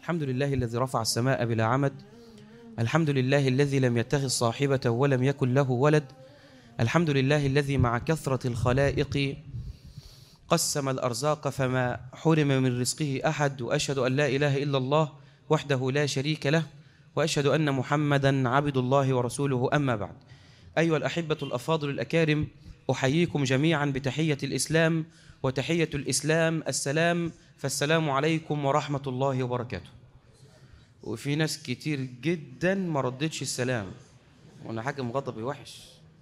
الحمد لله الذي رفع السماء بلا عمد. الحمد لله الذي لم يتخذ صاحبة ولم يكن له ولد. الحمد لله الذي مع كثرة الخلائق قسم الأرزاق فما حرم من رزقه أحد. وأشهد أن لا إله إلا الله وحده لا شريك له، وأشهد أن محمدًا عبد الله ورسوله. أما بعد، أيها الأحبة الأفاضل الأكارم، أحييكم جميعا بتحية الإسلام، وتحية الإسلام السلام، فالسلام عليكم ورحمة الله وبركاته. وفي ناس كتير جدا ما ردتش السلام، وانا حاكم غضبي وحش.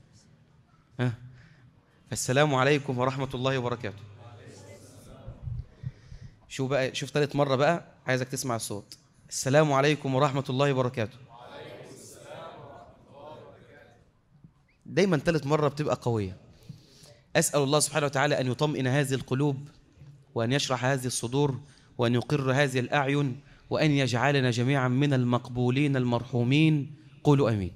فالسلام عليكم ورحمة الله وبركاته. شو بقى، شوف ثالث مرة بقى، عايزك تسمع الصوت. السلام عليكم ورحمة الله وبركاته. دايما ثالث مرة بتبقى قوية. أسأل الله سبحانه وتعالى أن يطمئن هذه القلوب، وأن يشرح هذه الصدور، وأن يقر هذه الأعين، وأن يجعلنا جميعا من المقبولين المرحومين. قولوا أمين.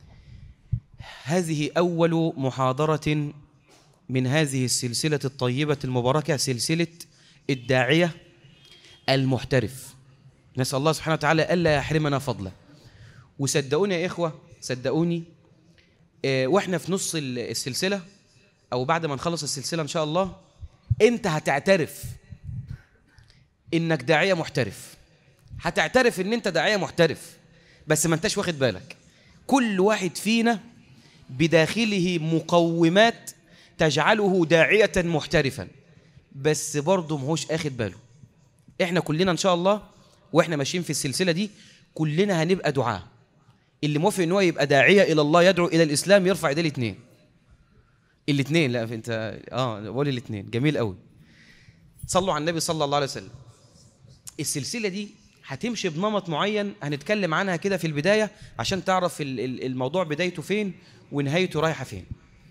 هذه أول محاضرة من هذه السلسلة الطيبة المباركة، سلسلة الداعية المحترف. نسأل الله سبحانه وتعالى ألا يحرمنا فضله. وصدقوني يا إخوة، صدقوني، وإحنا في نص السلسلة أو بعد ما نخلص السلسلة إن شاء الله، أنت هتعترف إنك داعية محترف. هتعترف إن أنت داعية محترف، بس ما أنتش واخد بالك. كل واحد فينا بداخله مقومات تجعله داعية محترفا، بس برضه مهوش أخد باله. إحنا كلنا إن شاء الله وإحنا ماشيين في السلسلة دي كلنا هنبقى دعاء. اللي موافق إن هو يبقى داعية إلى الله يدعو إلى الإسلام يرفع إيديه الاثنين. الاثنين، لا أنت قول الاثنين. جميل قوي. صلوا على النبي صلى الله عليه وسلم. السلسلة دي هتمشي بنمط معين هنتكلم عنها كده في البداية عشان تعرف الموضوع بدايته فين ونهايته رايحة فين.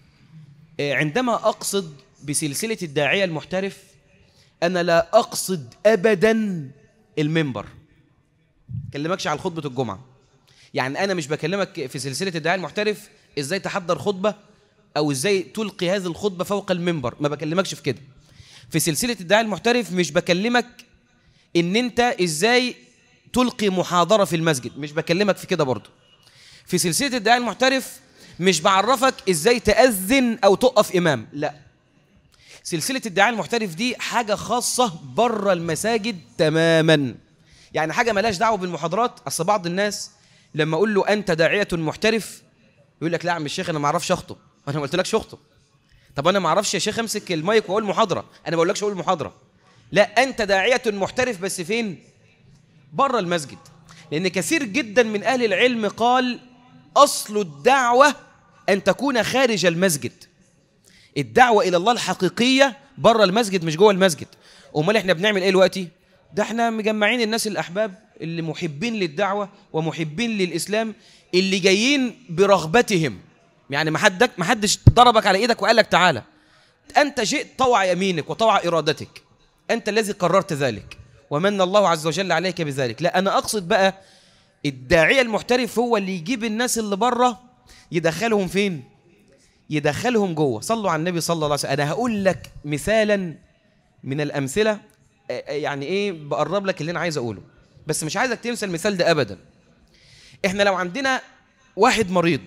عندما أقصد بسلسلة الداعية المحترف، أنا لا أقصد أبدا المنبر. أكلمكش على خطبة الجمعة. يعني أنا مش بكلمك في سلسلة الداعية المحترف إزاي تحضر خطبة أو إزاي تلقي هذه الخطبة فوق المنبر، ما بكلمكش في كده. في سلسلة الداعية المحترف مش بكلمك إن أنت إزاي تلقي محاضرة في المسجد، مش بكلمك في كده برضو. في سلسلة الداعية المحترف مش بعرفك إزاي تأذن أو تقف إمام، لا. سلسلة الداعية المحترف دي حاجة خاصة بره المساجد تماما. يعني حاجة ملاش دعوة بالمحاضرات. أصل بعض الناس لما أقول له أنت داعية محترف يقول لك لا يا عم الشيخ أنا ما أعرفش أخطب. أنا ما قلتلكش أخطب. طب أنا ما أعرفش يا شيخ أمسك المايك وأقول محاضرة. أنا ما بقولكش أقول محاضرة. لا، أنت داعية محترف بس فين؟ بره المسجد. لأن كثير جدا من أهل العلم قال أصل الدعوة أن تكون خارج المسجد. الدعوة إلى الله الحقيقية بره المسجد مش جوه المسجد. أمال إحنا بنعمل إيه دلوقتي؟ ده إحنا مجمعين الناس الأحباب اللي محبين للدعوة ومحبين للإسلام، اللي جايين برغبتهم. يعني ما حدش ضربك على إيدك وقال لك تعالى. أنت جئت طوع يمينك وطوع إرادتك. أنت الذي قررت ذلك، ومن الله عز وجل عليك بذلك. لا، أنا أقصد بقى الداعية المحترف هو اللي يجيب الناس اللي بره يدخلهم فين؟ يدخلهم جوه. صلوا على النبي صلى الله عليه وسلم. أنا هقول لك مثالا من الأمثلة، يعني إيه، بقرب لك اللي أنا عايز أقوله، بس مش عايزك تنسى المثال ده أبدا. إحنا لو عندنا واحد مريض،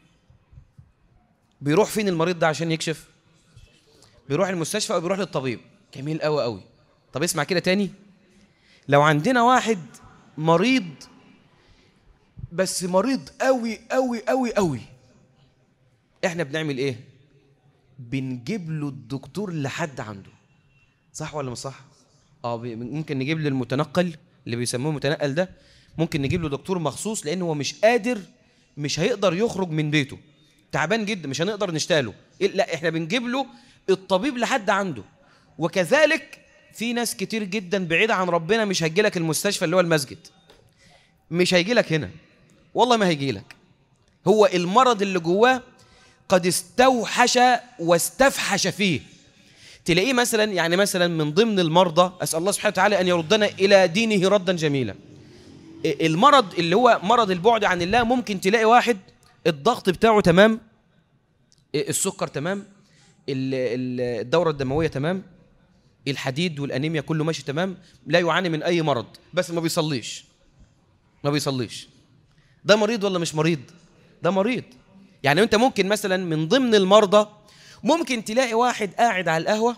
بيروح فين المريض ده عشان يكشف؟ بيروح المستشفى أو بيروح للطبيب. جميل قوي قوي. طب اسمع كده تاني. لو عندنا واحد مريض، بس مريض قوي قوي قوي قوي، احنا بنعمل ايه؟ بنجيب له الدكتور لحد عنده. صح ولا مش صح؟ ممكن نجيب له المتنقل اللي بيسموه المتنقل ده، ممكن نجيب له دكتور مخصوص لانه هو مش قادر، مش هيقدر يخرج من بيته، تعبان جدا، مش هنقدر نشتاله. لا، احنا بنجيب له الطبيب لحد عنده. وكذلك في ناس كتير جدا بعيدة عن ربنا مش هيجي لك المستشفى اللي هو المسجد، مش هيجي لك هنا، والله ما هيجي لك. هو المرض اللي جواه قد استوحش واستفحش فيه. تلاقيه مثلا، يعني مثلا من ضمن المرضى، أسأل الله سبحانه وتعالى أن يردنا إلى دينه ردا جميلا. المرض اللي هو مرض البعد عن الله، ممكن تلاقي واحد الضغط بتاعه تمام، السكر تمام، الدورة الدموية تمام، الحديد والانيميا كله ماشي تمام، لا يعاني من اي مرض، بس ما بيصليش. ما بيصليش. ده مريض ولا مش مريض؟ ده مريض. يعني انت ممكن مثلا من ضمن المرضى ممكن تلاقي واحد قاعد على القهوه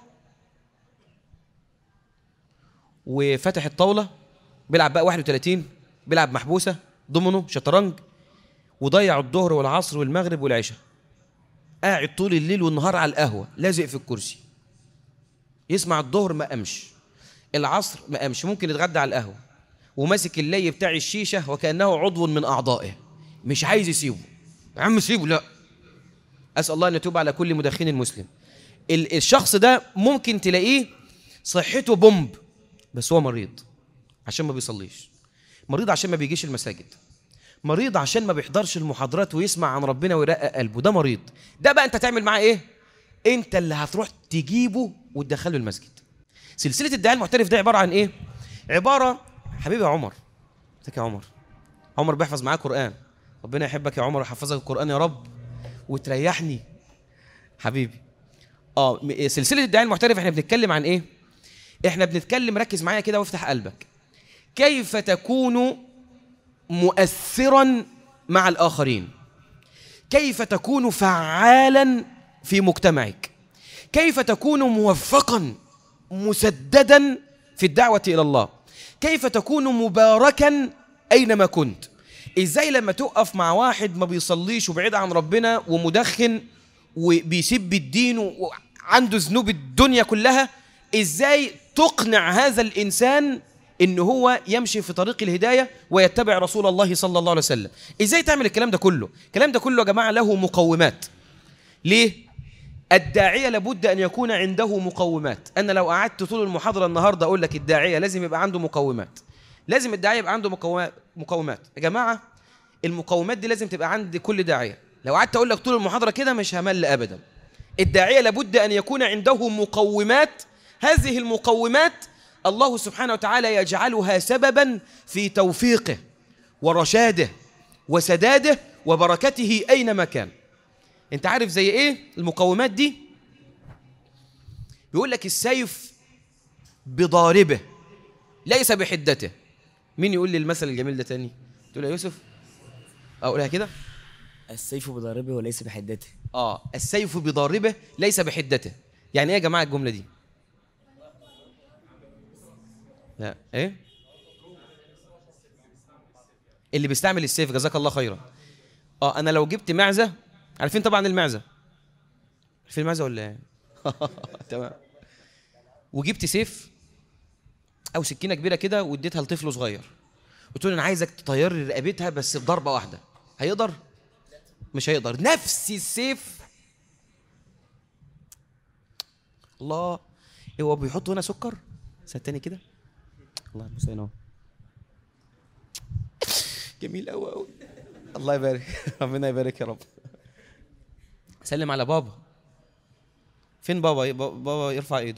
وفتح الطاوله بيلعب بقى 31، بيلعب محبوسه، دومينو، شطرنج، وضيع الظهر والعصر والمغرب والعشاء، قاعد طول الليل والنهار على القهوه لازق في الكرسي، يسمع الظهر ما قامش، العصر ما قامش، ممكن يتغدى على القهوه، وماسك اللي بتاع الشيشه وكانه عضو من اعضائه، مش عايز يسيبه. يا عم سيبه. لا، اسال الله ان يتوب على كل مدخن مسلم. الشخص ده ممكن تلاقيه صحته بومب، بس هو مريض عشان ما بيصليش، مريض عشان ما بيجيش المساجد، مريض عشان ما بيحضرش المحاضرات ويسمع عن ربنا ويرقق قلبه. ده مريض. ده بقى انت تعمل معاه ايه؟ انت اللي هتروح تجيبه وتدخله المسجد. سلسله الداعيه المحترف ده عباره عن ايه؟ عباره، حبيبي يا عمر، ازيك يا عمر؟ عمر بيحفظ معاه قران. ربنا يحبك يا عمر ويحفظك القران يا رب وتريحني حبيبي. سلسله الداعيه المحترف احنا بنتكلم عن ايه؟ احنا بنتكلم، ركز معايا كده وافتح قلبك، كيف تكون مؤثرا مع الآخرين، كيف تكون فعالا في مجتمعك، كيف تكون موفقا مسددا في الدعوة إلى الله، كيف تكون مباركا أينما كنت. إزاي لما تقف مع واحد ما بيصليش وبعيد عن ربنا ومدخن وبيسب الدين وعنده ذنوب الدنيا كلها، إزاي تقنع هذا الإنسان إن هو يمشي في طريق الهداية ويتبع رسول الله صلى الله عليه وسلم؟ إزاي تعمل الكلام ده كله؟ الكلام ده كله يا جماعة له مقومات. ليه؟ الداعية لابد أن يكون عنده مقومات. أنا لو قعدت طول المحاضرة النهاردة أقول لك الداعية لازم يبقى عنده مقومات، لازم الداعية يبقى عنده مقومات. يا جماعة المقومات دي لازم تبقى عند كل داعية. لو قعدت أقول لك طول المحاضرة كده مش همل أبدا. الداعية لابد أن يكون عنده مقومات. هذه المقومات الله سبحانه وتعالى يجعلها سببا في توفيقه ورشاده وسداده وبركته أينما كان. انت عارف زي ايه المقومات دي؟ بيقول لك السيف بضاربه ليس بحدته. مين يقول لي المثل الجميل ده تاني؟ تقول يا يوسف؟ اقولها كده، السيف بضاربه وليس بحدته. السيف بضاربه ليس بحدته. يعني ايه يا جماعه الجمله دي؟ لا ايه اللي بيستعمل السيف؟ جزاك الله خيرا. انا لو جبت معزه، عارفين طبعا المعزه، عارفين المعزه ولا ايه؟ تمام. وجبت سيف او سكينه كبيره كده واديتها لطفل صغير، قلت له انا عايزك تطير لي رقبتها بس بضربه واحده، هيقدر؟ مش هيقدر. نفس السيف، الله، هو بيحط هنا سكر ستاني كده، الله المستعان اهو، جميل قوي قوي، الله يبارك، ربنا يبارك يا رب. سلم على بابا. فين بابا؟ بابا يرفع ايده.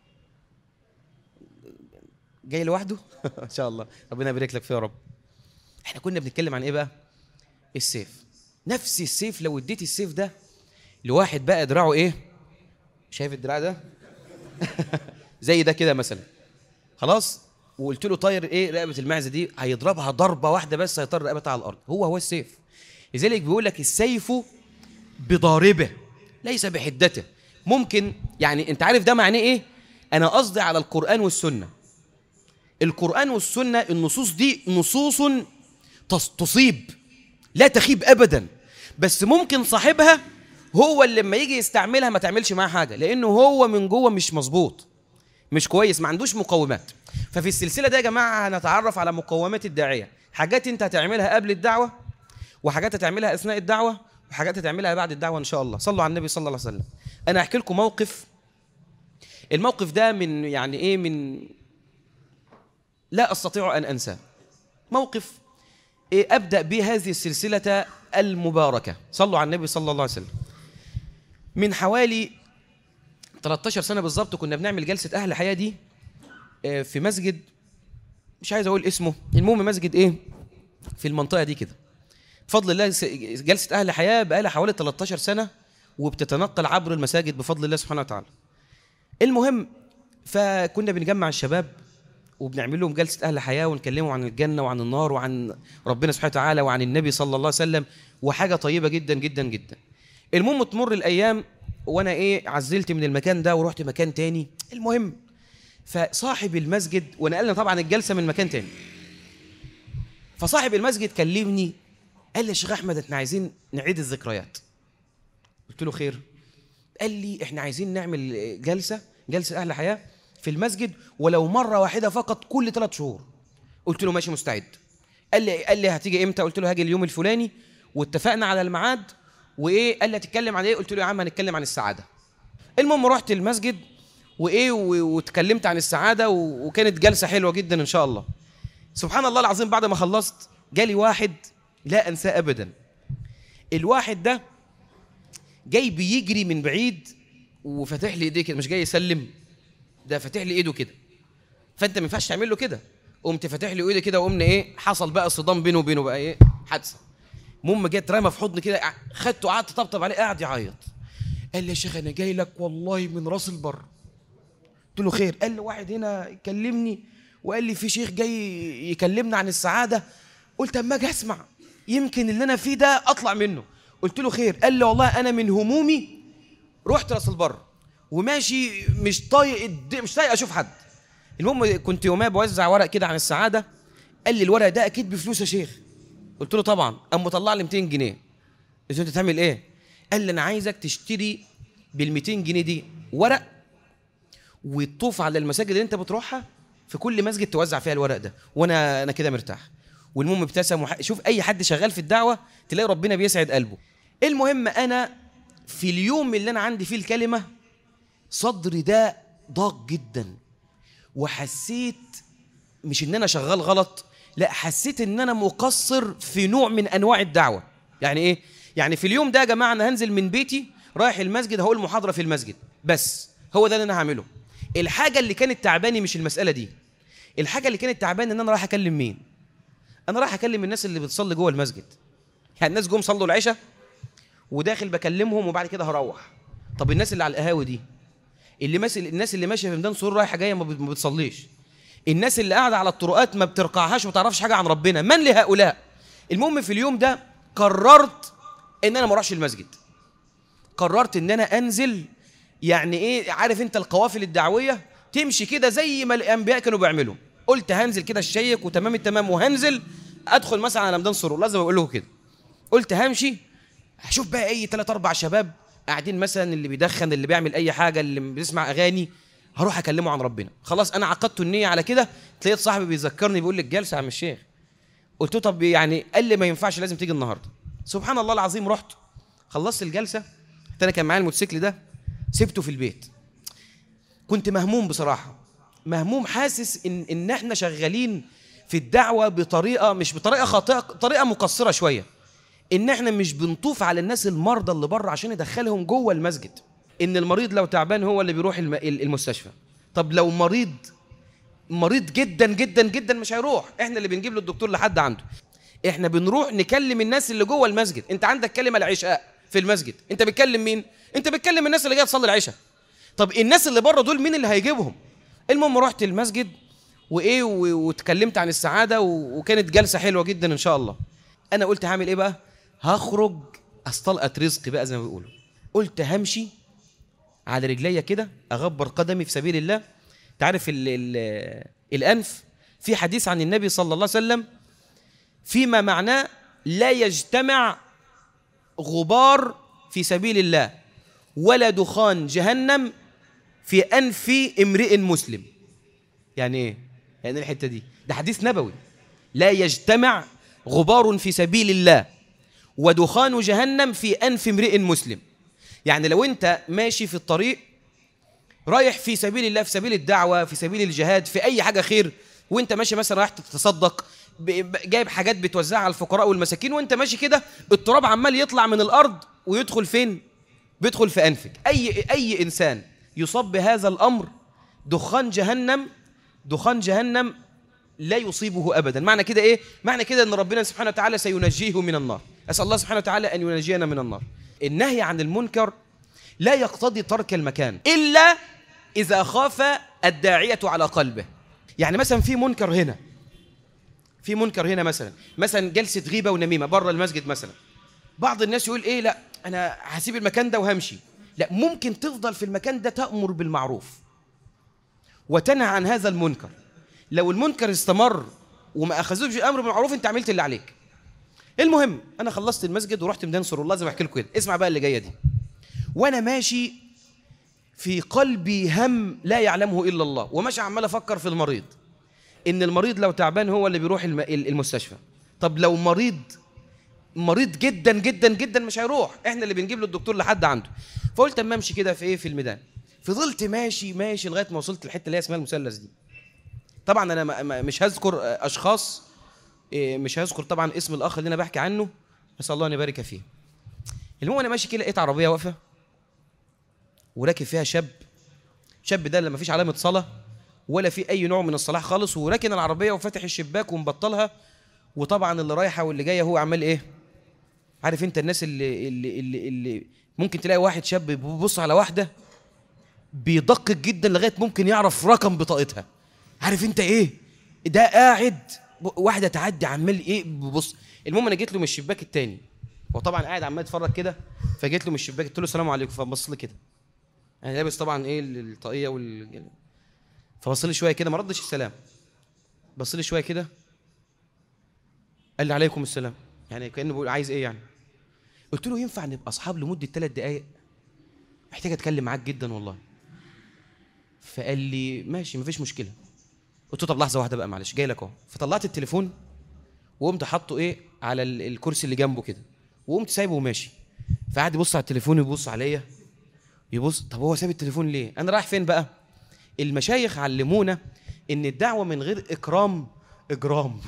جاي لوحده؟ ان شاء الله، ربنا يبارك لك فيه يا رب. احنا كنا بنتكلم عن ايه بقى؟ السيف. نفس السيف لو اديت السيف ده لواحد بقى دراعه ايه؟ شايف الدراع ده؟ زي ده كده مثلا، خلاص، وقلت له طاير ايه رقبه المعزه دي، هيضربها ضربه واحده بس هيطير رقبتها على الارض. هو السيف. لذلك بيقول لك السيف بضاربه ليس بحدته. ممكن يعني انت عارف ده معناه ايه؟ انا قصدي على القرآن والسنة. القرآن والسنة النصوص دي نصوص تصيب لا تخيب ابدا، بس ممكن صاحبها هو اللي لما يجي يستعملها ما تعملش معاه حاجة، لانه هو من جوه مش مظبوط، مش كويس، ما عندوش مقومات. ففي السلسلة ده يا جماعة هنتعرف على مقومات الداعية، حاجات انت هتعملها قبل الدعوة، وحاجات هتعملها اثناء الدعوة، وحاجات هتعملها بعد الدعوة إن شاء الله. صلوا على النبي صلى الله عليه وسلم. أنا أحكي لكم موقف. الموقف ده من يعني إيه، من لا أستطيع أن أنساه. موقف أبدأ به هذه السلسلة المباركة. صلوا على النبي صلى الله عليه وسلم. من حوالي 13 سنة بالضبط كنا بنعمل جلسة أهل حياة دي في مسجد، مش عايز أقول اسمه، المهم مسجد إيه في المنطقة دي كده. بفضل الله جلسة أهل حياة بقالها حوالي 13 سنة وبتتنقل عبر المساجد بفضل الله سبحانه وتعالى. المهم فكنا بنجمع الشباب وبنعمل لهم جلسة أهل حياة ونكلمهم عن الجنة وعن النار وعن ربنا سبحانه وتعالى وعن النبي صلى الله عليه وسلم، وحاجة طيبة جدا جدا جدا. المهم تمر الأيام وأنا عزلت من المكان ده ورحت مكان تاني. المهم فصاحب المسجد، ونقلنا طبعا الجلسة من مكان تاني، فصاحب المسجد كلمني قال لي يا شيخ أحمد احنا عايزين نعيد الذكريات. قلت له خير. قال لي احنا عايزين نعمل جلسة أهل حياة في المسجد ولو مرة واحدة فقط كل 3 شهور. قلت له ماشي مستعد. قال لي هتيجي امتى؟ قلت له هاجي اليوم الفلاني واتفقنا على الميعاد. قال لي هتتكلم عن ايه؟ قلت له يا عم هنتكلم عن السعادة. المهم رحت المسجد واتكلمت عن السعادة وكانت جلسة حلوة جدا ان شاء الله. سبحان الله العظيم بعد ما خلصت جالي واحد لا انساه ابدا. الواحد ده جاي بيجري من بعيد وفتح لي ايديه كده، مش جاي يسلم، ده فاتح لي ايده كده. فانت ما ينفعش تعمل له كده. قمت فاتح لي ايده كده وقمنا حصل بقى صدام بينه وبينه بقى حادثه. المهم جت رمى في حضني كده، خدته قعدت طبطب عليه قاعد يعيط. قال لي يا شيخ انا جاي لك والله من راس البر. قلت له خير. قال لي واحد هنا كلمني وقال لي في شيخ جاي يكلمنا عن السعاده. قلت اما اجي اسمع يمكن اللي انا فيه ده اطلع منه. قلت له خير. قال لي والله انا من همومي رحت راس البر وماشي مش طايق اشوف حد. المهم كنت يومها بوزع ورق كده عن السعاده. قال لي الورق ده اكيد بفلوس يا شيخ. قلت له طبعا. قام مطلع لي 200 جنيه. قلت له انت تعمل ايه؟ قال لي انا عايزك تشتري بال 200 جنيه دي ورق وتطوف على المساجد اللي انت بتروحها في كل مسجد توزع فيها الورق ده، وانا كده مرتاح. والمهم ابتسم شوف اي حد شغال في الدعوه تلاقي ربنا بيسعد قلبه. المهم انا في اليوم اللي انا عندي فيه الكلمه صدري ده ضاق جدا، وحسيت مش ان انا شغال غلط، لا حسيت ان انا مقصر في نوع من انواع الدعوه. يعني ايه؟ يعني في اليوم ده يا جماعه انا هنزل من بيتي رايح المسجد هقول محاضره في المسجد بس، هو ده اللي انا هعمله. الحاجه اللي كانت تعباني مش المساله دي. الحاجه اللي كانت تعباني ان انا رايح اكلم مين؟ انا رايح اكلم الناس اللي بتصلي جوه المسجد. يعني الناس جم صلوا العشاء وداخل بكلمهم وبعد كده هروح. طب الناس اللي على القهاوي دي، الناس اللي ماشيه في ميدان سرور رايحه جايه ما بتصليش، الناس اللي قاعده على الطرقات ما بترقعهاش وما تعرفش حاجه عن ربنا، من لهؤلاء؟ المهم في اليوم ده قررت ان انا ما اروحش المسجد. قررت ان انا انزل، يعني عارف انت القوافل الدعويه تمشي كده زي ما الانبياء كانوا بيعملوا. قلت هنزل كده الشيك وتمام التمام، وهنزل ادخل مثلا على ميدان سرور، لازم اقول له كده. قلت همشي هشوف بقى 3 4 شباب قاعدين مثلا، اللي بيدخن، اللي بيعمل اي حاجه، اللي بيسمع اغاني، هروح اكلمه عن ربنا. خلاص انا عقدت النيه على كده. تلاقيت صاحبي بيذكرني بيقول لي الجلسه يا عم الشيخ. قلت له طب يعني، قال لي ما ينفعش لازم تيجي النهارده. سبحان الله العظيم رحت خلصت الجلسه. انا كان معايا الموتوسيكل ده سبته في البيت. كنت مهموم بصراحه، مهموم، حاسس ان احنا شغالين في الدعوه بطريقه مش بطريقه خاطئه، طريقه مقصره شويه. ان احنا مش بنطوف على الناس المرضى اللي بره عشان ندخلهم جوه المسجد. ان المريض لو تعبان هو اللي بيروح المستشفى. طب لو مريض جدا جدا جدا مش هيروح، احنا اللي بنجيب له الدكتور لحد عنده. احنا بنروح نكلم الناس اللي جوه المسجد. انت عندك كلمه العشاء في المسجد، انت بتكلم مين؟ انت بتكلم الناس اللي جايه تصلي العشاء. طب الناس اللي بره دول مين اللي هيجيبهم؟ المهم رحت المسجد واتكلمت عن السعاده وكانت جلسه حلوه جدا ان شاء الله. انا قلت هعمل ايه بقى؟ هخرج استلقط رزقي بقى زي ما بيقولوا. قلت همشي على رجليا كده، اغبر قدمي في سبيل الله. تعرف الانف، في حديث عن النبي صلى الله عليه وسلم فيما معناه لا يجتمع غبار في سبيل الله ولا دخان جهنم في أنف امرئ مسلم. يعني ايه؟ يعني الحتة دي ده حديث نبوي. لا يجتمع غبار في سبيل الله ودخان جهنم في أنف امرئ مسلم. يعني لو انت ماشي في الطريق رايح في سبيل الله، في سبيل الدعوة، في سبيل الجهاد، في أي حاجة خير، وانت ماشي مثلا رايح تتصدق، جايب حاجات بتوزعها على الفقراء والمساكين، وانت ماشي كده التراب عمال يطلع من الأرض ويدخل فين؟ بيدخل في أنفك. أي إنسان يصاب بهذا الأمر دخان جهنم لا يصيبه أبدا. معنى كده إيه؟ معنى كده أن ربنا سبحانه وتعالى سينجيه من النار. أسأل الله سبحانه وتعالى أن ينجينا من النار. النهي عن المنكر لا يقتضي ترك المكان إلا إذا خاف الداعية على قلبه. يعني مثلا في منكر هنا، في منكر هنا، مثلا جلسة غيبة ونميمة بره المسجد مثلا، بعض الناس يقول ايه، لا انا هسيب المكان ده وهمشي. لا، ممكن تفضل في المكان ده تأمر بالمعروف وتنهى عن هذا المنكر. لو المنكر استمر وما اخذوش الامر بالمعروف انت عملت اللي عليك. المهم انا خلصت المسجد ورحت ميدان سور الله زي ما احكي لكم كده. اسمع بقى اللي جايه دي. وانا ماشي في قلبي هم لا يعلمه الا الله، وماشي عمال افكر في المريض، ان المريض لو تعبان هو اللي بيروح المستشفى. طب لو مريض جدا جدا جدا مش هيروح، احنا اللي بنجيب له الدكتور لحد عنده. فقلت اما امشي كده في الميدان. فضلت ماشي لغايه ما وصلت الحته اللي هي اسمها المثلث دي. طبعا انا مش هذكر اشخاص، مش هذكر طبعا اسم الاخ اللي انا بحكي عنه، نسال الله ان يبارك فيه. المهم انا ماشي كده لقيت عربيه واقفه وراكب فيها شاب ده اللي ما فيش علامه صلاه ولا في اي نوع من الصلاح خالص، وراكن العربيه وفاتح الشباك ومبطلها. وطبعا اللي رايحه واللي جايه هو عمال ايه، عارف انت الناس اللي ممكن تلاقي واحد شاب بيبص على واحده بيدقق جدا لغايه ممكن يعرف رقم بطاقتها. عارف انت ايه ده، قاعد واحده تعدي عمال ايه ببص. المهم انا جيت له من الشباك الثاني، هو طبعا قاعد عمال يتفرج كده، فجيت له من الشباك قلت له السلام عليكم، فبص لي كده، انا لابس طبعا ايه الطاقيه فبص لي شويه كده، ما ردش السلام، بص لي شويه كده قال لي عليكم السلام، يعني كانه بيقول عايز ايه يعني. قلت له ينفع نبقى اصحاب لمده 3 دقائق؟ محتاج اتكلم معاك جدا والله. فقال لي ماشي مفيش مشكله. قلت له طب لحظه واحده بقى معلش جاي لك اهو. فطلعت التليفون وقمت حاطه ايه على الكرسي اللي جنبه كده، وقمت سايبه وماشي. فقعد يبص على التليفون، يبص عليا يبص، طب هو ساب التليفون ليه؟ انا رايح فين بقى؟ المشايخ علمونا ان الدعوه من غير اكرام اجرام.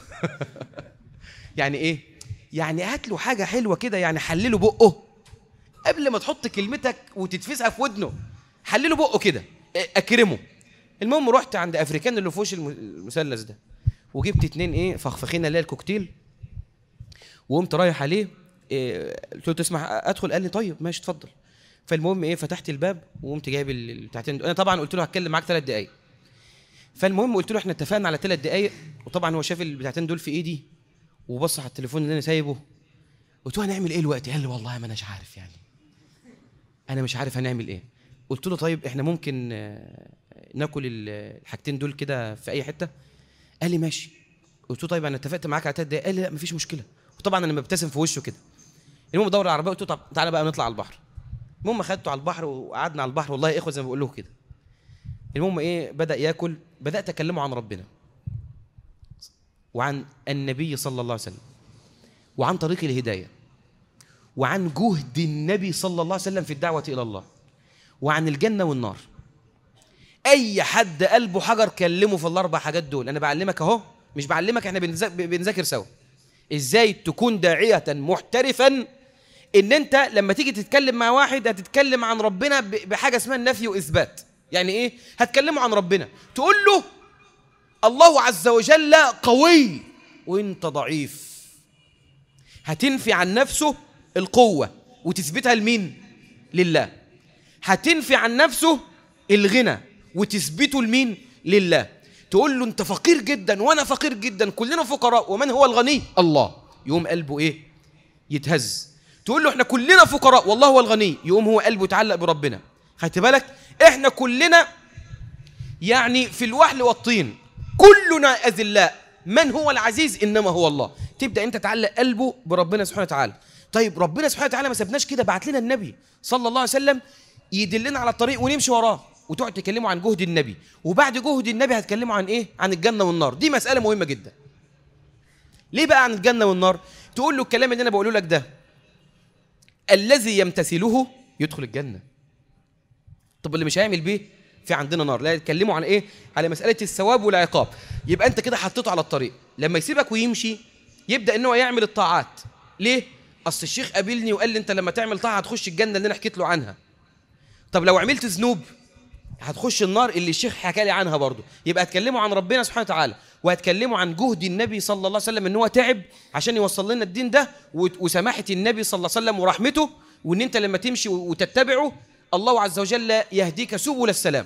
يعني ايه؟ يعني هات له حاجه حلوه كده، يعني حلله بقه قبل ما تحط كلمتك وتتفسها في ودنه، حلله بقه كده، اكرمه. المهم رحت عند افريكان اللي في وش المثلث ده، وجبت 2 ايه فخفخينه اللي هي الكوكتيل، وقمت رايح عليه. قلت له تسمح ادخل؟ قال لي طيب ماشي اتفضل. فالمهم ايه فتحت الباب وقمت جايب البتاعتين. انا طبعا قلت له هتكلم معاك 3 دقائق. فالمهم قلت له احنا اتفقنا على 3 دقائق، وطبعا هو شاف البتاعتين دول في ايدي وبص على التليفون اللي انا سايبه. قلت له هنعمل ايه دلوقتي؟ قال لي والله ما اناش عارف، يعني انا مش عارف هنعمل ايه. قلت له طيب احنا ممكن ناكل الحاجتين دول كده في اي حته؟ قال لي ماشي. قلت له طيب انا اتفقت معاك على 3 دقائق. قال لي لا مفيش مشكله. وطبعا انا مبتسم في وشه كده. المهم دور العربيه، قلت له طب تعالى بقى نطلع على البحر. المهم اخدته على البحر وقعدنا على البحر، والله يا اخوه زي ما بقول له كده. المهم ايه بدا ياكل، بدات اكلمه عن ربنا وعن النبي صلى الله عليه وسلم وعن طريق الهدايه وعن جهد النبي صلى الله عليه وسلم في الدعوه الى الله وعن الجنه والنار. اي حد قلبه حجر كلمه في ال4 حاجات دول. انا بعلمك اهو، مش بعلمك، احنا بنذاكر سوا ازاي تكون داعيه محترفا. ان انت لما تيجي تتكلم مع واحد هتتكلم عن ربنا بحاجه اسمها النفي واثبات. يعني ايه؟ هتكلمه عن ربنا تقول له الله عز وجل قوي وانت ضعيف. هتنفي عن نفسه القوه وتثبتها لمين؟ لله. هتنفي عن نفسه الغنى وتثبته لمين؟ لله. تقول له انت فقير جدا وانا فقير جدا، كلنا فقراء، ومن هو الغني؟ الله. يقوم قلبه ايه؟ يتهز. تقول له احنا كلنا فقراء والله هو الغني، يقوم هو قلبه يتعلق بربنا. خدت بالك؟ احنا كلنا يعني في الوحل والطين، كلنا اذلاء، من هو العزيز؟ انما هو الله. تبدا انت تعلق قلبه بربنا سبحانه وتعالى. طيب ربنا سبحانه وتعالى ما سابناش كده، بعت لنا النبي صلى الله عليه وسلم يدلنا على الطريق ونمشي وراه. وتقعد تكلموا عن جهد النبي، وبعد جهد النبي هتكلموا عن ايه؟ عن الجنه والنار. دي مساله مهمه جدا. ليه بقى عن الجنه والنار؟ تقول له الكلام اللي انا بقوله لك ده الذي يمتثله يدخل الجنه. طب اللي مش هيعمل بيه في عندنا نار. لا، يتكلموا عن ايه؟ على مساله الثواب والعقاب. يبقى انت كده حطيته على الطريق. لما يسيبك ويمشي يبدا ان هو يعمل الطاعات. ليه؟ اصل الشيخ قابلني وقال لي انت لما تعمل طاعه هتخش الجنه اللي انا حكيت له عنها. طب لو عملت ذنوب هتخش النار اللي الشيخ حكى لي عنها برضه. يبقى هتكلموا عن ربنا سبحانه وتعالى، وهتكلموا عن جهد النبي صلى الله عليه وسلم ان هو تعب عشان يوصل لنا الدين ده، وسماحه النبي صلى الله عليه وسلم ورحمته، وان انت لما تمشي وتتبعه الله عز وجل يهديك سبل السلام.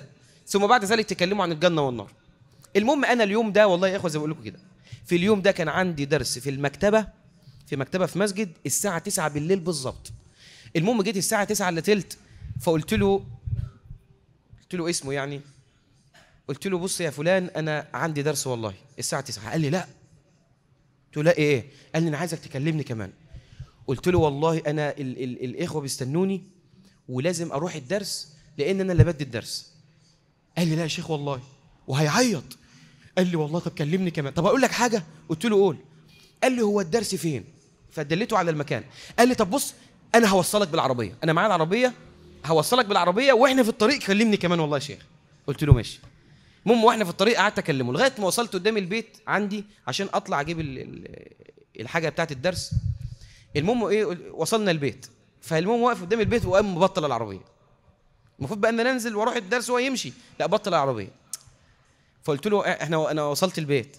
ثم بعد ذلك تكلموا عن الجنة والنار. المهم أنا اليوم ده والله يا إخوة زي ما بقول لكم كده، في اليوم ده كان عندي درس في المكتبة، في مسجد الساعة 9 بالليل بالظبط. المهم جيت الساعة 9 إلا تلت، فقلت له اسمه يعني، قلت له بص يا فلان أنا عندي درس والله الساعة 9. قال لي لا. قلت له لا إيه؟ قال لي أنا عايزك تكلمني كمان. قلت له والله أنا الإخوة بيستنوني ولازم أروح الدرس لأن أنا اللي بدي الدرس. قال لي لا يا شيخ والله، وهيعيط. قال لي والله طب كلمني كمان. طب أقول لك حاجة؟ قلت له قول. قال لي هو الدرس فين؟ فدلته على المكان. قال لي طب بص أنا هوصلك بالعربية، أنا معايا العربية، هوصلك بالعربية وإحنا في الطريق كلمني كمان والله يا شيخ. قلت له ماشي. المهم واحنا في الطريق قعدت اكلمه لغايه ما وصلت قدام البيت عندي عشان اطلع اجيب الحاجه بتاعت الدرس. المهم ايه، وصلنا البيت، فالمهم واقف قدام البيت وقام مبطل العربيه. المفروض بقى ان انا انزل واروح الدرس وهو يمشي، لا بطل العربيه. فقلت له انا وصلت البيت.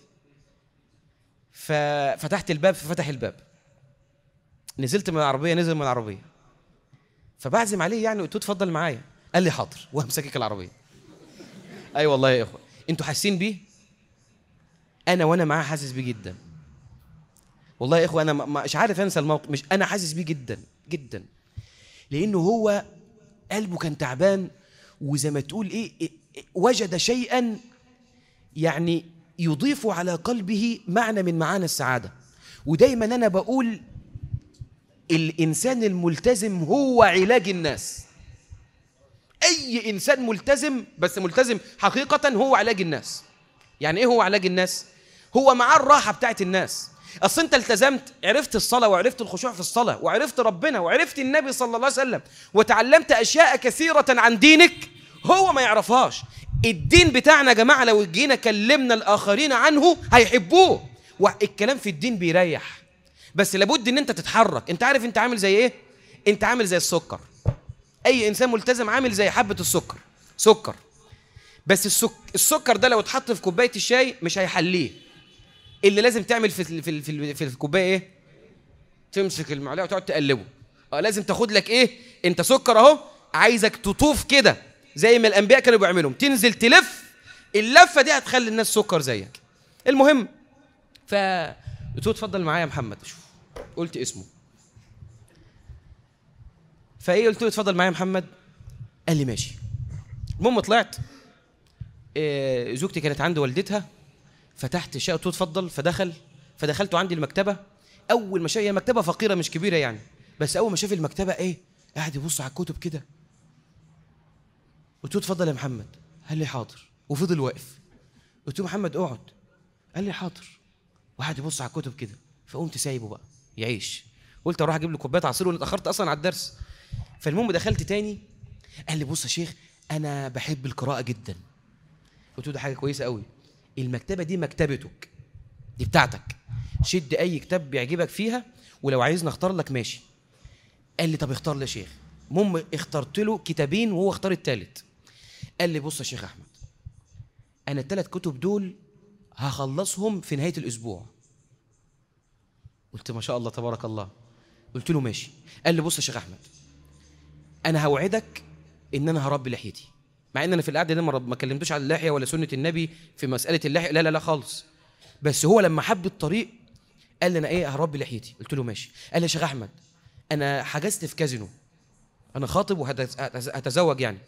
ففتحت الباب، ففتح الباب، نزلت من العربيه، نزل من العربيه، فبعزم عليه يعني، قلت له اتفضل معايا. قال لي حاضر، وامسكك العربيه. اي والله يا اخوه انتوا حاسين بيه، انا وانا معاه حاسس بيه جدا والله يا اخوه. انا مش عارف انسى الموقف، مش انا حاسس بيه جدا جدا، لانه هو قلبه كان تعبان، وزي ما تقول ايه وجد شيئا يعني يضيف على قلبه معنى من معاني السعاده. ودايما انا بقول الانسان الملتزم هو علاج الناس. اي انسان ملتزم، بس ملتزم حقيقه، هو علاج الناس. يعني ايه هو علاج الناس؟ هو معاه الراحه بتاعت الناس. اصل انت التزمت، عرفت الصلاه وعرفت الخشوع في الصلاه وعرفت ربنا وعرفت النبي صلى الله عليه وسلم وتعلمت اشياء كثيره عن دينك هو ما يعرفهاش. الدين بتاعنا يا جماعه لو جينا كلمنا الاخرين عنه هيحبوه. والكلام في الدين بيريح، بس لابد ان انت تتحرك. انت عارف انت عامل زي ايه؟ انت عامل زي السكر. اي انسان ملتزم عامل زي حبه السكر، سكر. بس السكر ده لو اتحط في كوبايه الشاي مش هيحليه. اللي لازم تعمل في الكوبايه ايه؟ تمسك المعلقه وتقعد تقلبه. لازم تاخد لك ايه؟ انت سكر اهو، عايزك تطوف كده زي ما الانبياء كانوا بيعملوا، تنزل تلف، اللفه دي هتخلي الناس سكر زيك. المهم قلت له اتفضل معايا يا محمد. شوف قلت اسمه، فايه قلت له اتفضل معايا يا محمد. قال لي ماشي. المهم طلعت، زوجتي كانت عند والدتها، فتحت الشقه قلت له اتفضل. فدخلت عندي المكتبه. اول ما شاف، هي مكتبه فقيره مش كبيره يعني، بس اول ما شاف المكتبه ايه، قاعد يبص على الكتب كده. قلت له اتفضل يا محمد. قال لي حاضر، وفضل واقف. قلت له محمد اقعد. قال لي حاضر، وقعد يبص على الكتب كده. فقمت سايبه بقى يعيش. قلت اروح اجيب له كوبايه عصير، وانا اتاخرت اصلا على الدرس. فالمهم دخلت تاني، قال لي بص يا شيخ انا بحب القراءه جدا. قلت له ده حاجه كويسه قوي، المكتبه دي مكتبتك، دي بتاعتك، شد اي كتاب بيعجبك فيها، ولو عايزني اختار لك ماشي. قال لي طب اختار لي يا شيخ. المهم اخترت له كتابين وهو اختار الثالث. قال لي بص يا شيخ احمد، انا الثلاث كتب دول هخلصهم في نهايه الاسبوع. قلت ما شاء الله تبارك الله. قلت له ماشي. قال لي بص يا شيخ احمد، انا هوعدك ان انا هربي لحيتي، مع ان انا في القعده دي ما كلمتوش على اللحيه ولا سنه النبي في مساله اللحيه، لا لا لا خالص. بس هو لما حب الطريق قال لي انا ايه هربي لحيتي. قلت له ماشي. قال لي يا شيخ احمد انا حجزت في كازينو، انا خاطب وهتزوج يعني،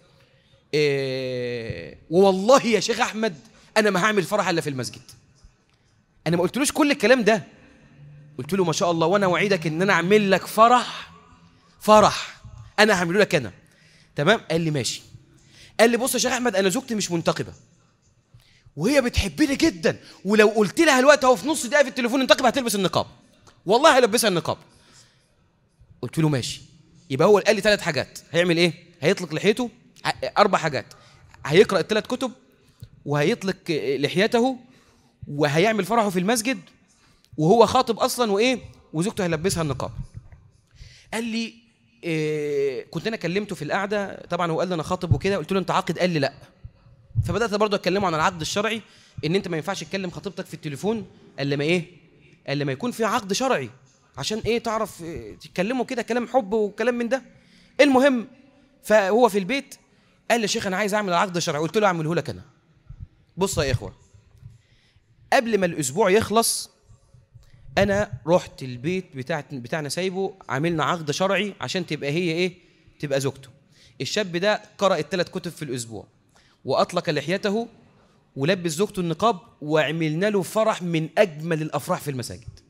والله يا شيخ احمد انا ما هعمل فرح الا في المسجد. انا ما قلتلوش كل الكلام ده، قلت له ما شاء الله وانا وعدك ان انا اعمل لك فرح انا هعمله لك انا. تمام. قال لي ماشي. قال لي بص يا شيخ احمد انا زوجتي مش منتقبه، وهي بتحبني جدا، ولو قلت لها الوقت اهو في نص دقيقه في التليفون انتقب هتلبس النقاب، والله هلبسها النقاب. قلت له ماشي. يبقى هو قال لي 3 حاجات، هيعمل ايه؟ هيطلق لحيته، 4 حاجات، هيقرأ ال3 كتب، وهيطلق لحيته، وهيعمل فرحه في المسجد، وهو خاطب اصلا، وايه، وزوجته هيلبسها النقاب. قال لي كنت انا كلمته في القعده، طبعا هو قال لي انا خاطب وكده، قلت له انت عاقد؟ قال لي لا. فبدات برضه اتكلمه عن العقد الشرعي، ان انت ما ينفعش تكلم خطيبتك في التليفون الا ما ايه، الا ما يكون في عقد شرعي، عشان ايه، تعرف تتكلموا كده كلام حب وكلام من ده. المهم فهو في البيت قال لي شيخ انا عايز اعمل عقد شرعي. قلت له اعمله لك انا. بص يا اخوه، قبل ما الاسبوع يخلص انا رحت البيت بتاعنا سايبه، عاملنا عقد شرعي عشان تبقى هي ايه، تبقى زوجته. الشاب ده قرأ ال3 كتب في الاسبوع واطلق لحيته ولبس زوجته النقاب، وعملنا له فرح من اجمل الافراح في المساجد.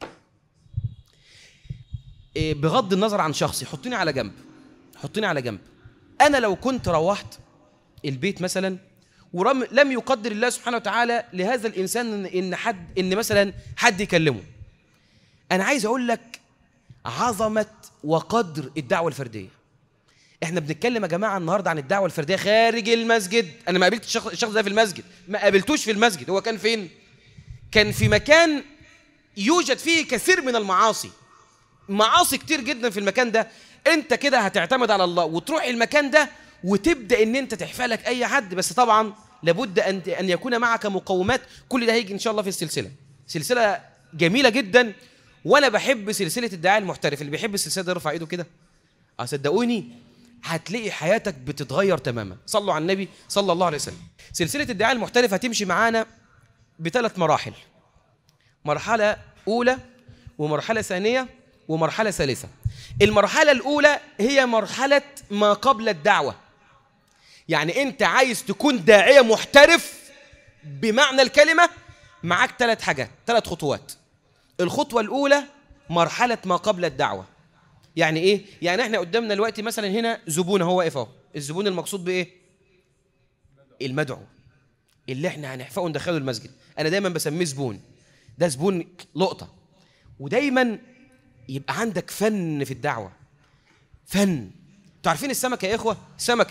بغض النظر عن شخصي، حطيني على جنب. انا لو كنت روحت البيت مثلا ولم يقدر الله سبحانه وتعالى لهذا الانسان ان مثلا حد يكلمه، انا عايز اقول لك عظمه وقدر الدعوه الفرديه. احنا بنتكلم يا جماعه النهارده عن الدعوه الفرديه خارج المسجد. انا ما قابلتش الشخص ده في المسجد، ما قابلتوش في المسجد. هو كان فين؟ كان في مكان يوجد فيه كثير من معاصي كتير جدا في المكان ده. انت كده هتعتمد على الله وتروح المكان ده وتبدا ان انت تحفلك اي حد، بس طبعا لابد ان يكون معك مقومات. كل ده هيجي ان شاء الله في السلسله. سلسله جميله جدا، وانا بحب سلسله الداعيه المحترف. اللي بيحب السلسله ده يرفع ايده كده. صدقوني هتلاقي حياتك بتتغير تماما. صلوا على النبي صلى الله عليه وسلم. سلسله الداعيه المحترف هتمشي معانا ب3 مراحل: مرحله اولى ومرحله ثانيه ومرحله ثالثه. المرحله الاولى هي مرحله ما قبل الدعوه، يعني انت عايز تكون داعيه محترف بمعنى الكلمه، معاك 3 حاجات، 3 خطوات. الخطوه الاولى مرحله ما قبل الدعوه. يعني ايه؟ يعني احنا قدامنا دلوقتي مثلا هنا زبون اهو واقف اهو. الزبون المقصود بايه؟ المدعو اللي احنا هنحفقه وندخله المسجد. انا دايما بسميه زبون، ده زبون لقطه. ودايما يبقى عندك فن في الدعوه، فن. انتوا عارفين السمكه يا اخوه؟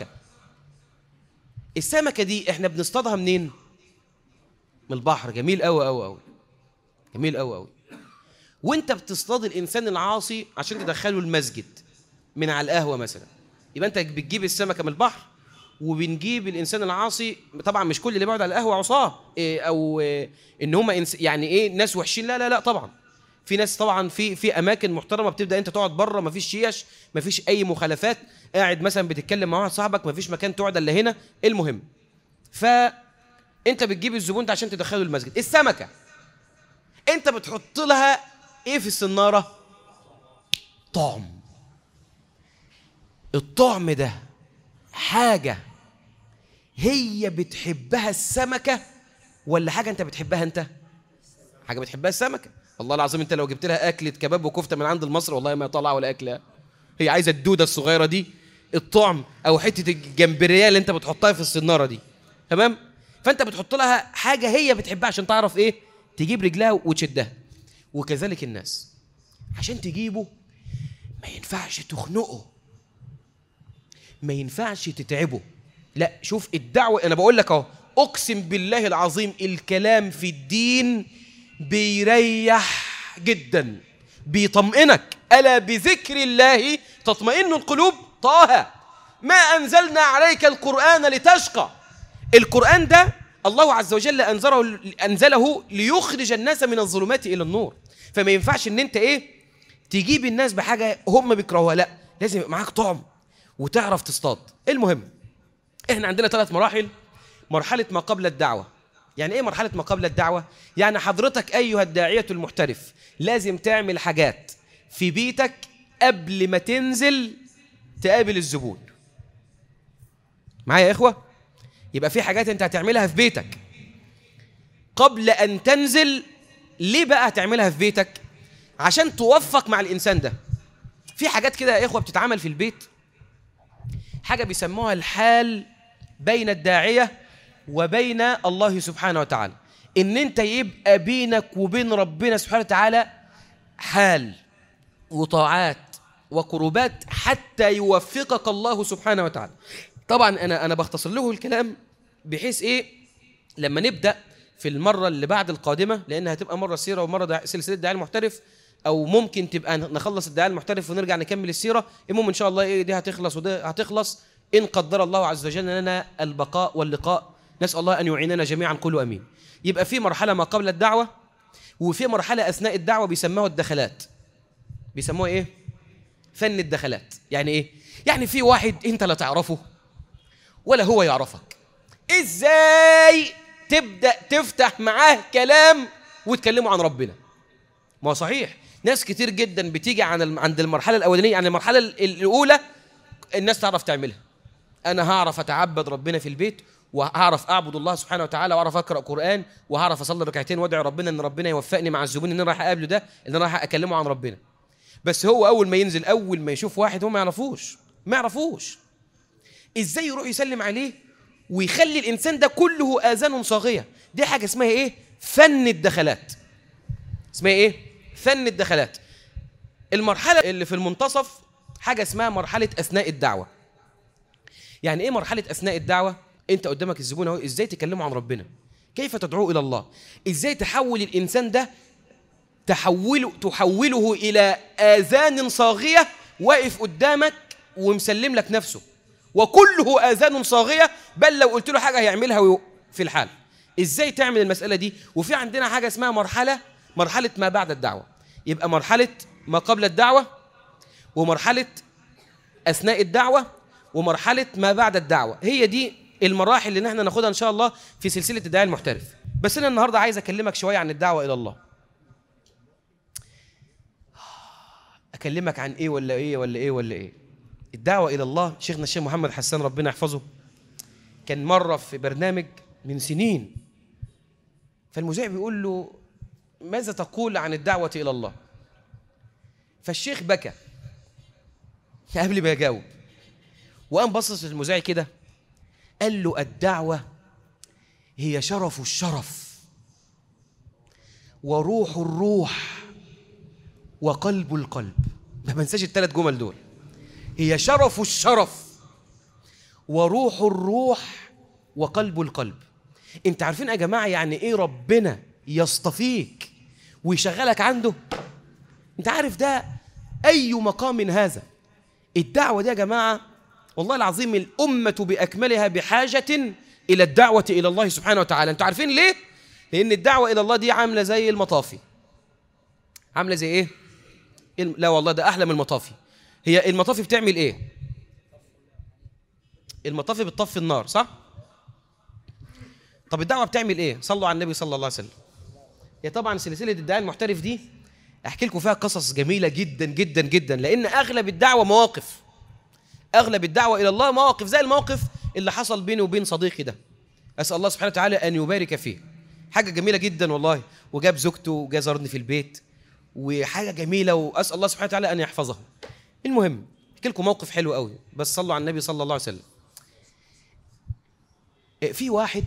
السمكه دي احنا بنصطادها منين؟ من البحر. جميل قوي قوي قوي، جميل قوي قوي. وانت بتصطاد الانسان العاصي عشان تدخله المسجد من على القهوه مثلا، يبقى انت بتجيب السمكه من البحر وبنجيب الانسان العاصي. طبعا مش كل اللي بيقعد على القهوه عصاه او ان هم يعني ايه ناس وحشين، لا لا لا، طبعا في ناس، طبعا في اماكن محترمه بتبدا انت تقعد بره، مفيش شيش، مفيش اي مخالفات، قاعد مثلا بتتكلم مع واحد صاحبك، مفيش مكان تقعد الا هنا. المهم، فانت بتجيب الزبون ده عشان تدخله المسجد. السمكه انت بتحط لها ايه في السناره؟ طعم. الطعم ده حاجه هي بتحبها السمكه ولا حاجه انت بتحبها انت؟ حاجه بتحبها السمكه. والله العظيم انت لو جبت لها اكله كباب وكفته من عند المصري والله ما يطلع ولا اكله. هي عايزه الدوده الصغيره دي، الطعم، او حته الجمبريه اللي انت بتحطها في السناره دي. تمام؟ فانت بتحط لها حاجه هي بتحبها عشان تعرف ايه؟ تجيب رجلها وتشدها. وكذلك الناس عشان تجيبه ما ينفعش تخنقه، ما ينفعش تتعبه. لا، شوف الدعوه، انا بقول لك اهو، اقسم بالله العظيم الكلام في الدين بيريح جدا، بيطمئنك. ألا بذكر الله تطمئن القلوب. طه ما أنزلنا عليك القرآن لتشقى. القرآن ده الله عز وجل أنزله ليخرج الناس من الظلمات إلى النور. فما ينفعش ان انت ايه تجيب الناس بحاجة هم بيكرهوها، لا، لازم يبقى معاك طعم وتعرف تصطاد. المهم، احنا عندنا 3 مراحل. مرحلة ما قبل الدعوة. يعني ايه مرحلة ما قبل الدعوة؟ يعني حضرتك ايها الداعية المحترف لازم تعمل حاجات في بيتك قبل ما تنزل تقابل الزبون. معايا يا اخوة؟ يبقى في حاجات انت هتعملها في بيتك قبل ان تنزل. ليه بقى هتعملها في بيتك؟ عشان توفق مع الانسان ده. في حاجات كده يا اخوة بتتعمل في البيت، حاجة بيسموها الحال بين الداعية وبين الله سبحانه وتعالى. ان انت يبقى بينك وبين ربنا سبحانه وتعالى حال وطاعات وقربات حتى يوفقك الله سبحانه وتعالى. طبعا انا بختصر له الكلام بحيث ايه لما نبدا في المره اللي بعد القادمه، لان هتبقى مره سيره ومره سلسله الداعي المحترف، او ممكن تبقى نخلص الداعي المحترف ونرجع نكمل السيره. المهم ان شاء الله ايه دي هتخلص وده هتخلص ان قدر الله عز وجل لنا البقاء واللقاء. نسال الله ان يعيننا جميعا، قولوا امين. يبقى في مرحله ما قبل الدعوه، وفي مرحله اثناء الدعوه بيسموها الدخلات. بيسموها ايه؟ فن الدخلات. يعني ايه؟ يعني في واحد انت لا تعرفه ولا هو يعرفك. ازاي تبدأ تفتح معاه كلام وتكلموا عن ربنا؟ ما هو صحيح ناس كتير جدا بتيجي عند المرحلة الأولانية، يعني المرحلة الأولى الناس تعرف تعملها. أنا هعرف أتعبد ربنا في البيت، وهعرف أعبد الله سبحانه وتعالى، وأعرف أقرأ قرآن، وهعرف أصلي ركعتين وأدعي ربنا إن ربنا يوفقني مع الزبون اللي أنا رايح أقابله ده، اللي أنا رايح أكلمه عن ربنا. بس هو أول ما ينزل، أول ما يشوف واحد هو ما يعرفوش إزاي يروح يسلم عليه ويخلي الإنسان ده كله آذان صاغية. دي حاجة اسمها إيه؟ فن الدخلات. اسمها إيه؟ فن الدخلات. المرحلة اللي في المنتصف حاجة اسمها مرحلة أثناء الدعوة. يعني إيه مرحلة أثناء الدعوة؟ أنت قدامك الزبون أهو، إزاي تكلمه عن ربنا؟ كيف تدعوه إلى الله؟ إزاي تحول الإنسان ده تحوله إلى آذان صاغية واقف قدامك ومسلم لك نفسه، وكله آذان صاغية، بل لو قلت له حاجة هيعملها في الحال. إزاي تعمل المسألة دي؟ وفي عندنا حاجة اسمها مرحلة ما بعد الدعوة. يبقى مرحلة ما قبل الدعوة، ومرحلة أثناء الدعوة، ومرحلة ما بعد الدعوة. هي دي المراحل اللي احنا ناخدها إن شاء الله في سلسلة الداعية المحترف. بس أنا النهاردة عايز أكلمك شوية عن الدعوة إلى الله. أكلمك عن إيه ولا إيه ولا إيه ولا إيه؟ الدعوة إلى الله. شيخنا الشيخ محمد حسان ربنا يحفظه كان مرة في برنامج من سنين، فالمذيع بيقول له: ماذا تقول عن الدعوة إلى الله؟ فالشيخ بكى قبل ما يجاوب، وقام بصص للمذيع كده قال له: الدعوة هي شرف الشرف، وروح الروح، وقلب القلب. ما بنساش الثلاث جمل دول. هي شرف الشرف، وروح الروح، وقلب القلب. انت عارفين يا جماعة يعني ايه ربنا يصطفيك ويشغلك عنده؟ انت عارف ده اي مقام من هذا؟ الدعوة دي يا جماعة والله العظيم الأمة بأكملها بحاجة إلى الدعوة إلى الله سبحانه وتعالى. انتوا عارفين ليه؟ لأن الدعوة إلى الله دي عاملة زي المطافي. عاملة زي ايه؟ لا والله ده أحلى من المطافي. هي المطافي بتعمل ايه؟ المطافي بتطفي النار، صح؟ طب الدعوة بتعمل ايه؟ صلوا على النبي صلى الله عليه وسلم. هي طبعا سلسلة الداعية المحترف دي احكي لكم فيها قصص جميلة جدا جدا جدا، لأن أغلب الدعوة مواقف. أغلب الدعوة إلى الله مواقف، زي الموقف اللي حصل بيني وبين صديقي ده. أسأل الله سبحانه وتعالى أن يبارك فيه. حاجة جميلة جدا والله، وجاب زوجته وجا زارني في البيت، وحاجة جميلة، وأسأل الله سبحانه وتعالى أن يحفظه. المهم احكي لكم موقف حلو قوي، بس صلوا على النبي صلى الله عليه وسلم. في واحد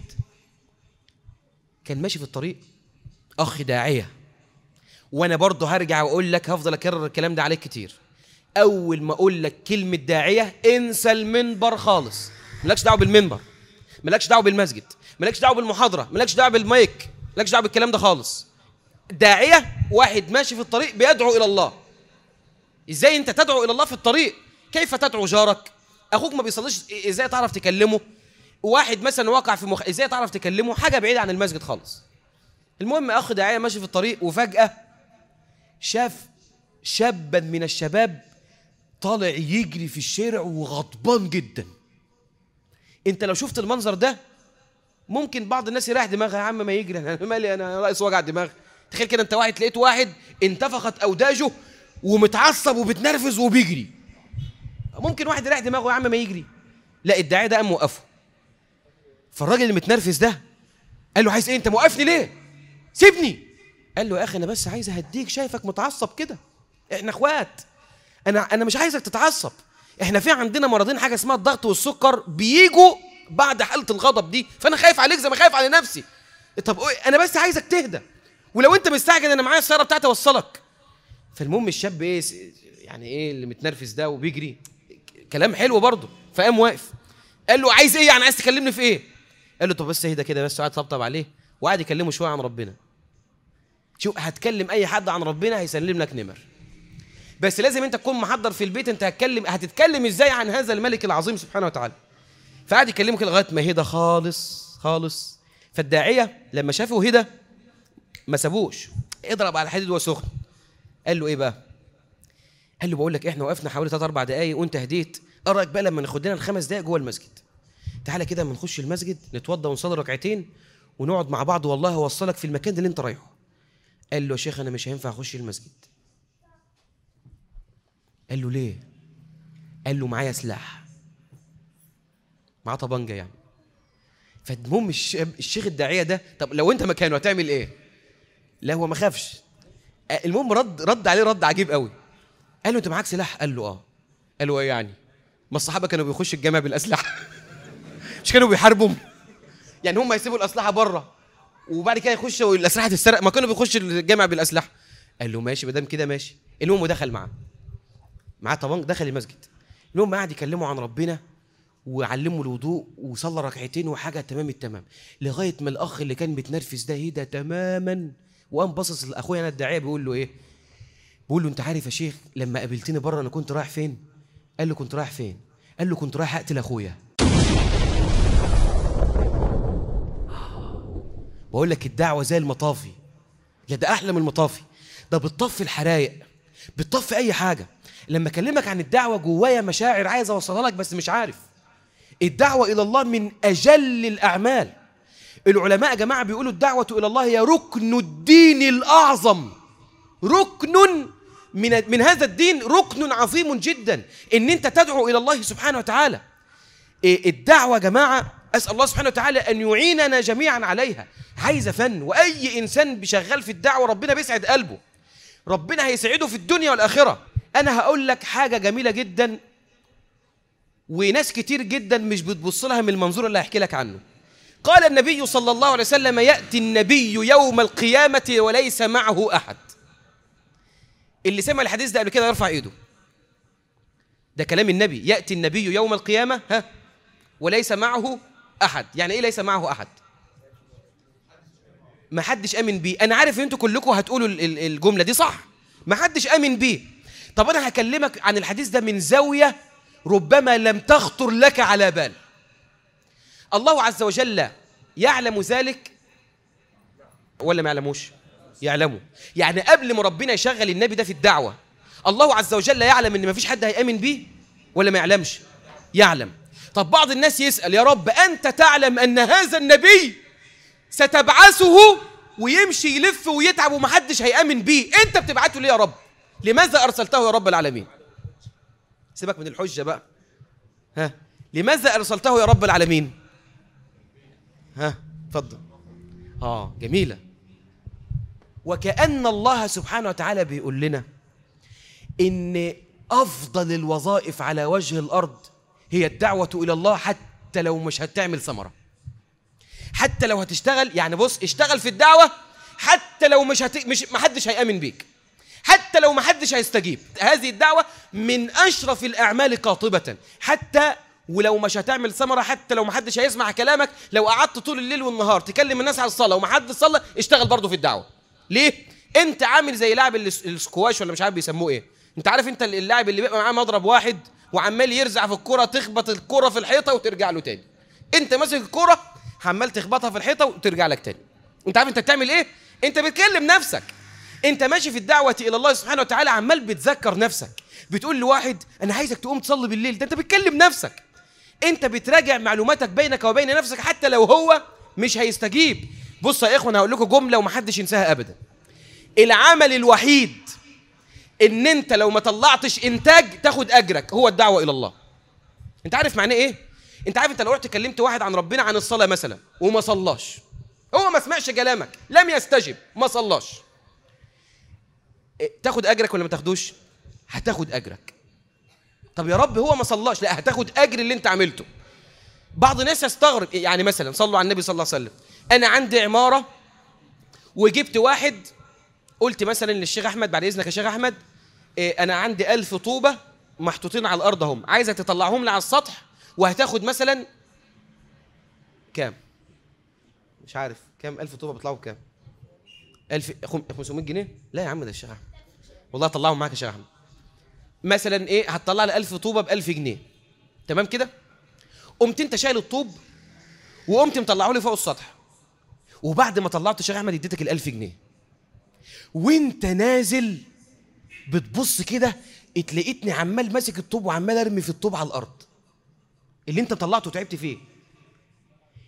كان ماشي في الطريق، أخ داعية، وأنا برضه هرجع وأقول لك، هفضل أكرر الكلام ده عليك كتير. أول ما أقول لك كلمة داعية انسى المنبر خالص. مالكش دعوة بالمنبر، مالكش دعوة بالمسجد، مالكش دعوة بالمحاضرة، مالكش دعوة بالمايك، مالكش دعوة بالكلام ده خالص. داعية واحد ماشي في الطريق بيدعو إلى الله. إزاي أنت تدعو إلى الله في الطريق؟ كيف تدعو جارك؟ أخوك ما بيصليش، إزاي تعرف تكلمه؟ واحد مثلا واقع في إزاي تعرف تكلمه؟ حاجة بعيدة عن المسجد خالص. المهم أخ داعية ماشي في الطريق، وفجأة شاف شابا من الشباب طالع يجري في الشارع وغضبان جدا. انت لو شفت المنظر ده ممكن بعض الناس يريح دماغها: يا عم ما يجري، انا مالي، انا رئيس وجع دماغ. تخيل كده انت لقيت واحد انتفخت اوداجه ومتعصب وبتنرفز وبيجري. ممكن واحد يريح دماغه: يا عم ما يجري. لا، الداعية ده قام موقفه. فالراجل اللي متنرفز ده قال له: عايز ايه؟ انت موقفني ليه؟ سيبني. قال له: يا اخي انا بس عايز اهديك، شايفك متعصب كده، احنا اخوات، انا مش عايزك تتعصب. احنا في عندنا مرضين، حاجه اسمها الضغط والسكر، بيجوا بعد حاله الغضب دي، فانا خايف عليك زي ما خايف على نفسي. طب انا بس عايزك تهدى، ولو انت مستعجل انا معايا السياره بتاعتي اوصلك. فالمهم الشاب ايه يعني ايه اللي متنرفز ده وبيجري، كلام حلو برضه، فقام واقف. قال له: عايز ايه يعني؟ عايز تكلمني في ايه؟ قال له: طب بس اهدى كده بس. وقعد طبطب عليه وقعد يكلمه شويه عن ربنا. شوف، هتكلم اي حد عن ربنا هيسلم لك نمر، بس لازم انت تكون محضر في البيت انت هتتكلم ازاي عن هذا الملك العظيم سبحانه وتعالى. فقعد يكلمك لغايه ما هدى خالص خالص. فالداعيه لما شافه هدى ما سابوش، اضرب على الحديد وهو سخن. قال له: ايه بقى؟ قال له: بقول لك احنا وقفنا حوالي 3-4 دقايق وانت هديت، ايه رايك بقى لما ناخد لنا ال5 دقايق جوه المسجد؟ تعالى كده اما نخش المسجد نتوضى ونصلي ركعتين ونقعد مع بعض، والله هوصلك في المكان اللي انت رايحه. قال له يا شيخ انا مش هينفع اخش المسجد. قال له ليه؟ قال له معايا سلاح، معاه طبنجه يعني. فالمهم الشيخ الداعيه ده، طب لو انت مكانه هتعمل ايه؟ لا هو ما خافش. المهم رد عليه رد عجيب قوي. قال له انت معاك سلاح؟ قال له اه. قال له ايه يعني؟ ما الصحابه كانوا بيخشوا الجامع بالاسلحه مش كانوا بيحاربوا؟ يعني هم يسيبوا الاسلحه بره وبعد كده يخشوا الاسلحه تتسرق؟ ما كانوا بيخشوا الجامع بالاسلحه. قال له ماشي ما دام كده ماشي. المهم دخل معاه طبنج، دخل المسجد. المهم قعد يكلموا عن ربنا وعلموا الوضوء وصلى ركعتين وحاجه تمام التمام، لغايه ما الاخ اللي كان متنرفز ده هدى تماما وقام باصص لاخويا انا الداعيه بيقول له ايه؟ بيقول له انت عارف يا شيخ لما قابلتني بره انا كنت رايح فين؟ قال له كنت رايح فين؟ قال له كنت رايح اقتل اخويا. بقول لك الدعوه زي المطافي، لا ده احلى من المطافي، ده بتطفي الحرايق، بتطفي اي حاجه. لما اكلمك عن الدعوه جوايا مشاعر عايز اوصلها لك بس مش عارف. الدعوه الى الله من اجل الاعمال. العلماء يا جماعه بيقولوا الدعوه الى الله هي ركن الدين الاعظم، ركن من هذا الدين، ركن عظيم جدا ان انت تدعو الى الله سبحانه وتعالى. الدعوه يا جماعه اسال الله سبحانه وتعالى ان يعيننا جميعا عليها، عايزه فن. واي انسان بيشغل في الدعوه ربنا بيسعد قلبه، ربنا هيسعده في الدنيا والاخره. انا هقول لك حاجه جميله جدا وناس كتير جدا مش بتبص لها من المنظور اللي هحكي لك عنه. قال النبي صلى الله عليه وسلم ياتي النبي يوم القيامه وليس معه احد. اللي سمع الحديث ده قبل كده يرفع ايده. ده كلام النبي، ياتي النبي يوم القيامه وليس معه احد. يعني ايه ليس معه احد؟ ما حدش امن بيه. انا عارف ان انتوا كلكم هتقولوا الجمله دي صح، ما حدش امن بيه. طب انا هكلمك عن الحديث ده من زاويه ربما لم تخطر لك على بال. الله عز وجل يعلم ذلك ولا ما يعلموش؟ يعلمه. يعني قبل ما ربنا يشغل النبي ده في الدعوه الله عز وجل يعلم ان ما فيش حد هيامن بيه ولا ما يعلمش؟ يعلم. طب بعض الناس يسال يا رب انت تعلم ان هذا النبي ستبعثه ويمشي يلف ويتعب ومحدش هيامن بيه، انت بتبعته ليه يا رب؟ لماذا ارسلته يا رب العالمين؟ سيبك من الحجه بقى. لماذا ارسلته يا رب العالمين؟ اتفضل. جميله. وكأن الله سبحانه وتعالى بيقول لنا ان افضل الوظائف على وجه الارض هي الدعوه الى الله، حتى لو مش هتعمل ثمره، حتى لو هتشتغل. يعني بص اشتغل في الدعوه حتى لو مش محدش هيامن بيك، حتى لو محدش هيستجيب. هذه الدعوه من اشرف الاعمال قاطبه، حتى ولو مش هتعمل ثمره، حتى لو محدش هيسمع كلامك، لو قعدت طول الليل والنهار تكلم الناس على الصلاه ومحدش صلى، اشتغل برضه في الدعوه. ليه؟ انت عامل زي لاعب السكواش ولا مش عارف بيسموه ايه. انت عارف انت اللاعب اللي بيبقى معاه مضرب واحد وعمال يرزع في الكره، تخبط الكره في الحيطه وترجع له تاني. انت ماسك الكره عمال تخبطها في الحيطه وترجع لك تاني. انت عارف انت بتعمل ايه؟ انت بتكلم نفسك. انت ماشي في الدعوه الى الله سبحانه وتعالى عمال بتذكر نفسك، بتقول لواحد انا عايزك تقوم تصلي بالليل، ده انت بتكلم نفسك. انت بتراجع معلوماتك بينك وبين نفسك حتى لو هو مش هيستجيب. بص يا اخوان هقول لكم جمله ومحدش ينساها ابدا. العمل الوحيد ان انت لو ما طلعتش انتاج تاخد اجرك هو الدعوه الى الله. انت عارف معناه ايه؟ انت عارف انت لو رحت كلمت واحد عن ربنا عن الصلاه مثلا وما صلاش، هو ما سمعش كلامك، لم يستجب، ما صلاش، تاخد اجرك ولا ما تاخدوش؟ هتاخد اجرك. طب يا رب هو ما صلاش، لا هتاخد اجر اللي انت عملته. بعض الناس يستغرب، يعني مثلا صلوا على النبي صلى الله عليه وسلم، انا عندي عماره وجبت واحد، قلت مثلا للشيخ احمد بعد اذنك يا شيخ احمد انا عندي 1000 طوبه محطوطين على الارض هم، عايزك تطلعهم لي على السطح وهتاخد مثلا كام؟ مش عارف كام 1000 طوبه بيطلعوا بكام؟ 1500 جنيه؟ لا يا عم ده الشيخ احمد والله طلعهم معاك يا شيخ احمد. مثلا ايه هتطلع لي 1000 طوبه ب1000 جنيه، تمام كده؟ قمت انت شايل الطوب وقمت مطلعه لي فوق السطح، وبعد ما طلعت الشيخ احمد اديتك ال1000 جنيه، وانت نازل بتبص كده اتلاقيتني عمال ماسك الطوب وعمال ارمي في الطوب على الارض اللي انت طلعته وتعبت فيه.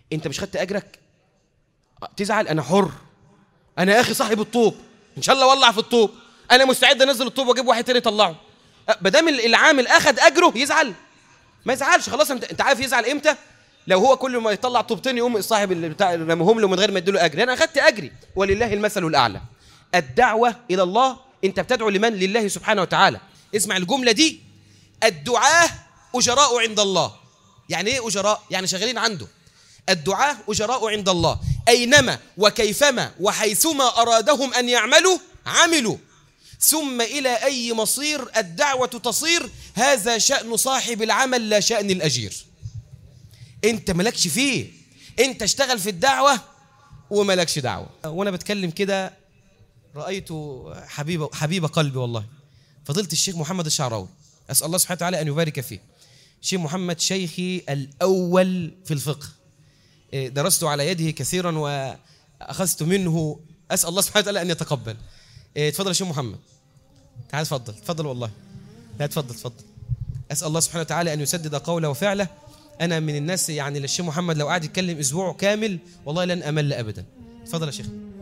انت مش خدت اجرك؟ تزعل؟ انا حر، انا يا اخي صاحب الطوب، ان شاء الله ولع في الطوب، انا مستعد انزل الطوب واجيب واحد تاني يطلعه. ما دام العامل اخذ اجره يزعل؟ ما يزعلش خلاص. انت عارف يزعل امتى؟ لو هو كل ما يطلع طوبتين يقوم الصاحب اللي بتاع رمهم له من غير ما يديله اجر. انا اخذت اجري، ولله المثل الاعلى. الدعوه الى الله، انت بتدعو لمن؟ لله سبحانه وتعالى. اسمع الجمله دي: الدعاة اجراء عند الله. يعني ايه اجراء؟ يعني شغالين عنده. الدعاة اجراء عند الله، اينما وكيفما وحيثما ارادهم ان يعملوا عملوا، ثم الى اي مصير الدعوه تصير. هذا شأن صاحب العمل لا شأن الاجير. انت مالكش فيه، انت اشتغل في الدعوه ومالكش دعوه. وانا بتكلم كده رايت حبيب قلبي والله، فضيلة الشيخ محمد الشعراوي، اسال الله سبحانه وتعالى ان يبارك فيه. الشيخ محمد شيخي الاول في الفقه، درست على يده كثيرا واخذت منه، اسال الله سبحانه وتعالى ان يتقبل. اتفضل يا شيخ محمد، تعال اتفضل والله، لا اتفضل. اسال الله سبحانه وتعالى ان يسدد قوله وفعله. انا من الناس يعني للشيخ محمد لو قعد يتكلم اسبوع كامل والله لن امل ابدا. اتفضل يا شيخ.